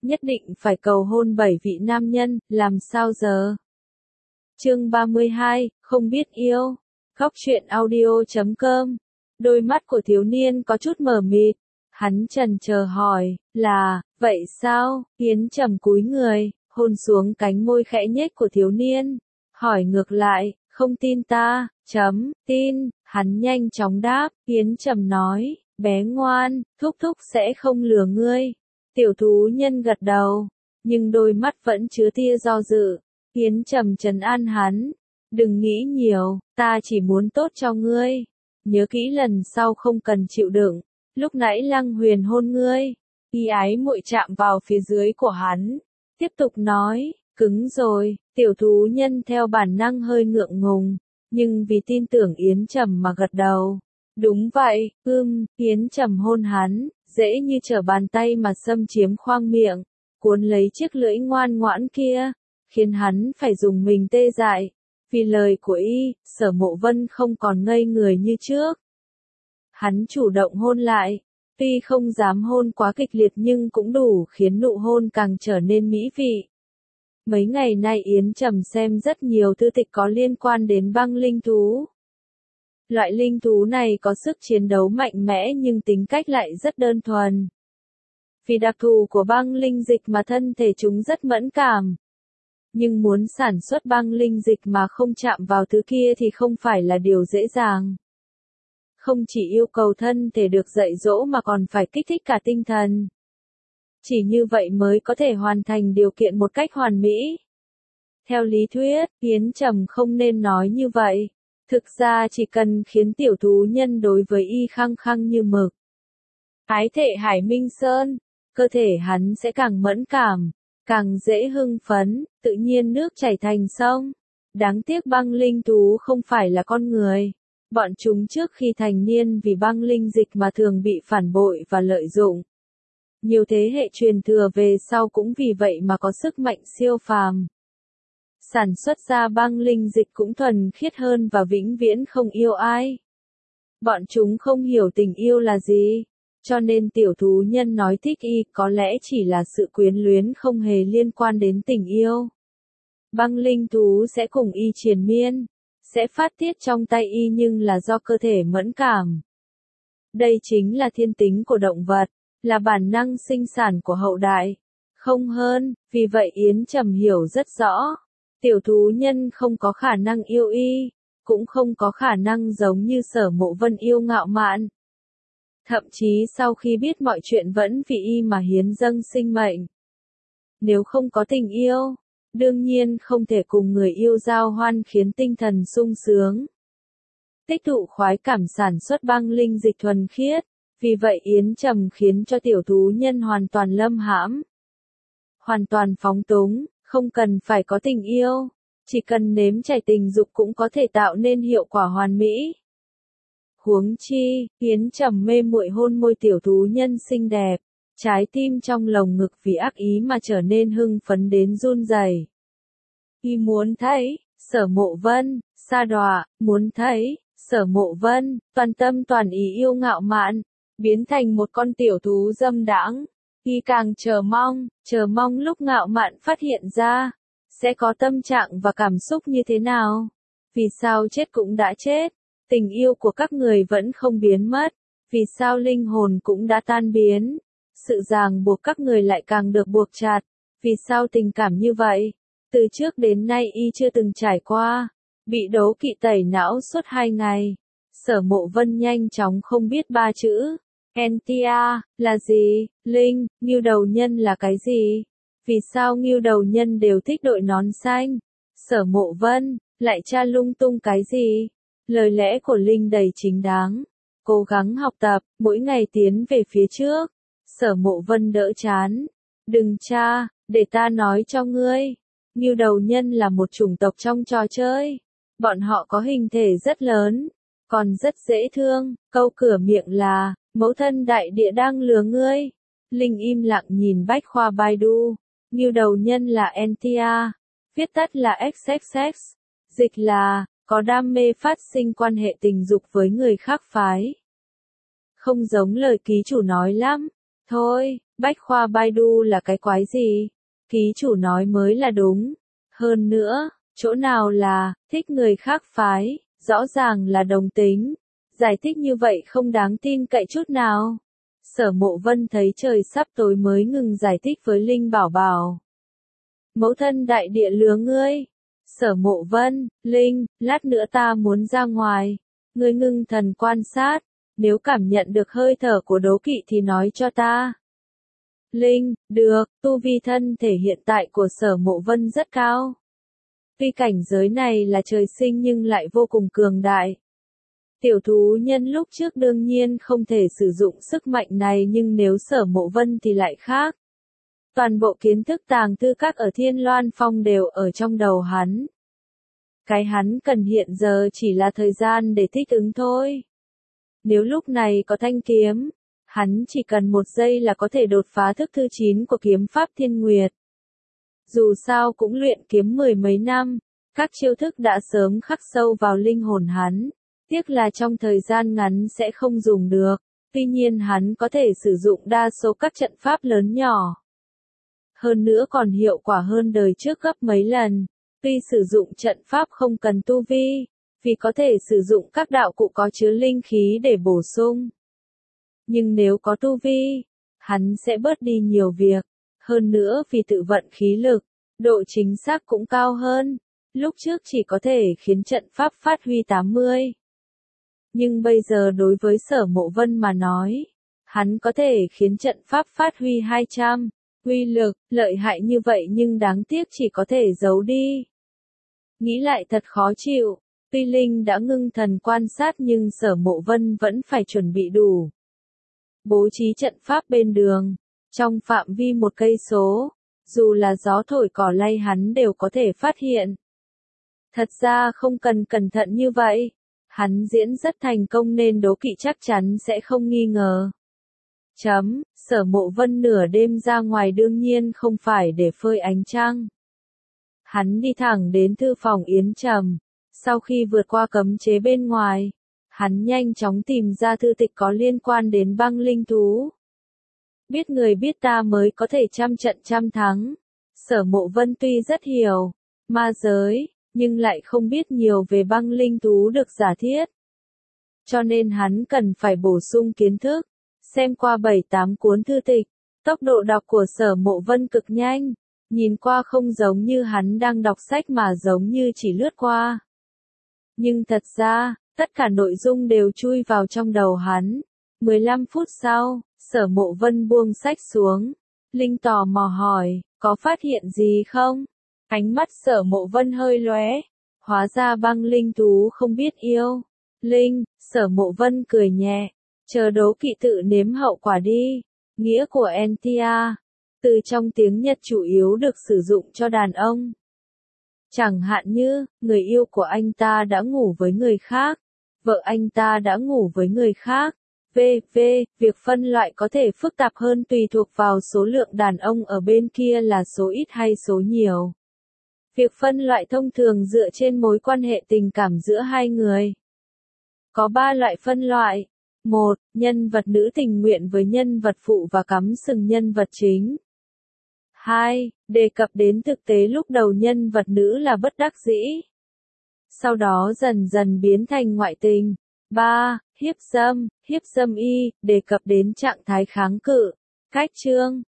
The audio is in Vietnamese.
nhất định phải cầu hôn 7 vị nam nhân, làm sao giờ? Chương 32, không biết yêu. Góc truyện audio.com. Đôi mắt của thiếu niên có chút mờ mịt, hắn chần chờ hỏi, là, vậy sao? Yến Trầm cúi người, hôn xuống cánh môi khẽ nhếch của thiếu niên, hỏi ngược lại, không tin ta, tin, hắn nhanh chóng đáp, Yến Trầm nói, bé ngoan, thúc thúc sẽ không lừa ngươi. Tiểu thú nhân gật đầu, nhưng đôi mắt vẫn chứa tia do dự. Yến Trầm trấn an hắn, đừng nghĩ nhiều, ta chỉ muốn tốt cho ngươi. Nhớ kỹ lần sau không cần chịu đựng, lúc nãy Lăng Huyền hôn ngươi. Y ái muội chạm vào phía dưới của hắn, tiếp tục nói, cứng rồi. Tiểu thú nhân theo bản năng hơi ngượng ngùng, nhưng vì tin tưởng Yến Trầm mà gật đầu. Đúng vậy, Yến Trầm hôn hắn, dễ như trở bàn tay mà xâm chiếm khoang miệng, cuốn lấy chiếc lưỡi ngoan ngoãn kia, khiến hắn phải dùng mình tê dại. Vì lời của y, Sở Mộ Vân không còn ngây người như trước. Hắn chủ động hôn lại, tuy không dám hôn quá kịch liệt nhưng cũng đủ khiến nụ hôn càng trở nên mỹ vị. Mấy ngày nay Yến Trầm xem rất nhiều thư tịch có liên quan đến băng linh thú. Loại linh thú này có sức chiến đấu mạnh mẽ nhưng tính cách lại rất đơn thuần. Vì đặc thù của băng linh dịch mà thân thể chúng rất mẫn cảm. Nhưng muốn sản xuất băng linh dịch mà không chạm vào thứ kia thì không phải là điều dễ dàng. Không chỉ yêu cầu thân thể được dạy dỗ mà còn phải kích thích cả tinh thần. Chỉ như vậy mới có thể hoàn thành điều kiện một cách hoàn mỹ. Theo lý thuyết, Yến Trầm không nên nói như vậy. Thực ra chỉ cần khiến tiểu thú nhân đối với y khăng khăng như mực. Ái thể Hải Minh Sơn, cơ thể hắn sẽ càng mẫn cảm, càng dễ hưng phấn, tự nhiên nước chảy thành sông. Đáng tiếc băng linh thú không phải là con người. Bọn chúng trước khi thành niên vì băng linh dịch mà thường bị phản bội và lợi dụng. Nhiều thế hệ truyền thừa về sau cũng vì vậy mà có sức mạnh siêu phàm. Sản xuất ra băng linh dịch cũng thuần khiết hơn và vĩnh viễn không yêu ai. Bọn chúng không hiểu tình yêu là gì, cho nên tiểu thú nhân nói thích y có lẽ chỉ là sự quyến luyến không hề liên quan đến tình yêu. Băng linh thú sẽ cùng y triền miên, sẽ phát tiết trong tay y nhưng là do cơ thể mẫn cảm. Đây chính là thiên tính của động vật, là bản năng sinh sản của hậu đại, không hơn, vì vậy Yến Trầm hiểu rất rõ. Tiểu thú nhân không có khả năng yêu y, cũng không có khả năng giống như Sở Mộ Vân yêu ngạo mạn. Thậm chí sau khi biết mọi chuyện vẫn vì y mà hiến dâng sinh mệnh. Nếu không có tình yêu, đương nhiên không thể cùng người yêu giao hoan khiến tinh thần sung sướng. Tích tụ khoái cảm sản xuất băng linh dịch thuần khiết, vì vậy Yến Trầm khiến cho tiểu thú nhân hoàn toàn lâm hãm. Hoàn toàn phóng túng. Không cần phải có tình yêu, chỉ cần nếm trải tình dục cũng có thể tạo nên hiệu quả hoàn mỹ. Huống chi, Yến Trầm mê muội hôn môi tiểu thú nhân xinh đẹp, trái tim trong lồng ngực vì ác ý mà trở nên hưng phấn đến run rẩy. Y muốn thấy, Sở Mộ Vân, sa đọa, muốn thấy, Sở Mộ Vân, toàn tâm toàn ý yêu ngạo mạn, biến thành một con tiểu thú dâm đãng. Y càng chờ mong lúc ngạo mạn phát hiện ra, sẽ có tâm trạng và cảm xúc như thế nào. Vì sao chết cũng đã chết, tình yêu của các người vẫn không biến mất, vì sao linh hồn cũng đã tan biến, sự ràng buộc các người lại càng được buộc chặt, vì sao tình cảm như vậy, từ trước đến nay y chưa từng trải qua, bị đố kỵ tẩy não suốt 2 ngày. Sở Mộ Vân nhanh chóng không biết 3 chữ. Entia, là gì? Linh, ngưu đầu nhân là cái gì? Vì sao ngưu đầu nhân đều thích đội nón xanh? Sở Mộ Vân, lại tra lung tung cái gì? Lời lẽ của Linh đầy chính đáng. Cố gắng học tập, mỗi ngày tiến về phía trước. Sở Mộ Vân đỡ chán. Đừng tra, để ta nói cho ngươi. Ngưu đầu nhân là một chủng tộc trong trò chơi. Bọn họ có hình thể rất lớn, còn rất dễ thương. Câu cửa miệng là, mẫu thân đại địa đang lừa ngươi. Linh im lặng nhìn bách khoa Baidu. Ngưu đầu nhân là Entia, viết tắt là XXX, dịch là, có đam mê phát sinh quan hệ tình dục với người khác phái. Không giống lời ký chủ nói lắm. Thôi, Bách khoa Baidu là cái quái gì? Ký chủ nói mới là đúng. Hơn nữa, chỗ nào là thích người khác phái, rõ ràng là đồng tính. Giải thích như vậy không đáng tin cậy chút nào. Sở Mộ Vân thấy trời sắp tối mới ngừng giải thích với Linh Bảo Bảo. Mẫu thân đại địa lừa ngươi. Sở Mộ Vân, Linh, lát nữa ta muốn ra ngoài. Ngươi ngưng thần quan sát, nếu cảm nhận được hơi thở của đố kỵ thì nói cho ta. Linh, được, tu vi thân thể hiện tại của Sở Mộ Vân rất cao. Tuy cảnh giới này là trời sinh nhưng lại vô cùng cường đại. Tiểu thú nhân lúc trước đương nhiên không thể sử dụng sức mạnh này nhưng nếu Sở Mộ Vân thì lại khác. Toàn bộ kiến thức tàng thư các ở Thiên Loan Phong đều ở trong đầu hắn. Cái hắn cần hiện giờ chỉ là thời gian để thích ứng thôi. Nếu lúc này có thanh kiếm, hắn chỉ cần 1 giây là có thể đột phá thức thứ 9 của kiếm pháp Thiên Nguyệt. Dù sao cũng luyện kiếm 10 mấy năm, các chiêu thức đã sớm khắc sâu vào linh hồn hắn. Tiếc là trong thời gian ngắn sẽ không dùng được, tuy nhiên hắn có thể sử dụng đa số các trận pháp lớn nhỏ. Hơn nữa còn hiệu quả hơn đời trước gấp mấy lần. Tuy sử dụng trận pháp không cần tu vi, vì có thể sử dụng các đạo cụ có chứa linh khí để bổ sung. Nhưng nếu có tu vi, hắn sẽ bớt đi nhiều việc. Hơn nữa vì tự vận khí lực, độ chính xác cũng cao hơn. Lúc trước chỉ có thể khiến trận pháp phát huy 80. Nhưng bây giờ đối với Sở Mộ Vân mà nói, hắn có thể khiến trận pháp phát huy 200. Uy lực, lợi hại như vậy nhưng đáng tiếc chỉ có thể giấu đi. Nghĩ lại thật khó chịu, tuy Linh đã ngưng thần quan sát nhưng Sở Mộ Vân vẫn phải chuẩn bị đủ. Bố trí trận pháp bên đường, trong phạm vi 1 cây số, dù là gió thổi cỏ lay hắn đều có thể phát hiện. Thật ra không cần cẩn thận như vậy, hắn diễn rất thành công nên đố kỵ chắc chắn sẽ không nghi ngờ. Sở Mộ Vân nửa đêm ra ngoài đương nhiên không phải để phơi ánh trăng. Hắn đi thẳng đến thư phòng Yến Trầm, sau khi vượt qua cấm chế bên ngoài, hắn nhanh chóng tìm ra thư tịch có liên quan đến băng linh thú. Biết người biết ta mới có thể trăm trận trăm thắng. Sở Mộ Vân tuy rất hiểu ma giới, nhưng lại không biết nhiều về băng linh thú được giả thiết. Cho nên hắn cần phải bổ sung kiến thức, xem qua 7-8 cuốn thư tịch. Tốc độ đọc của Sở Mộ Vân cực nhanh, nhìn qua không giống như hắn đang đọc sách mà giống như chỉ lướt qua. Nhưng thật ra, tất cả nội dung đều chui vào trong đầu hắn. 15 phút sau, Sở Mộ Vân buông sách xuống. Linh tò mò hỏi, có phát hiện gì không? Ánh mắt Sở Mộ Vân hơi lóe. Hóa ra băng linh thú không biết yêu. Linh, Sở Mộ Vân cười nhẹ. Chờ đố kỵ tự nếm hậu quả đi. Nghĩa của Entia. Từ trong tiếng Nhật chủ yếu được sử dụng cho đàn ông. Chẳng hạn như, người yêu của anh ta đã ngủ với người khác. Vợ anh ta đã ngủ với người khác. Việc phân loại có thể phức tạp hơn tùy thuộc vào số lượng đàn ông ở bên kia là số ít hay số nhiều. Việc phân loại thông thường dựa trên mối quan hệ tình cảm giữa hai người. Có 3 loại phân loại. 1. Nhân vật nữ tình nguyện với nhân vật phụ và cắm sừng nhân vật chính. 2. Đề cập đến thực tế lúc đầu nhân vật nữ là bất đắc dĩ. Sau đó dần dần biến thành ngoại tình. 3. Hiếp dâm y, đề cập đến trạng thái kháng cự. Cách chương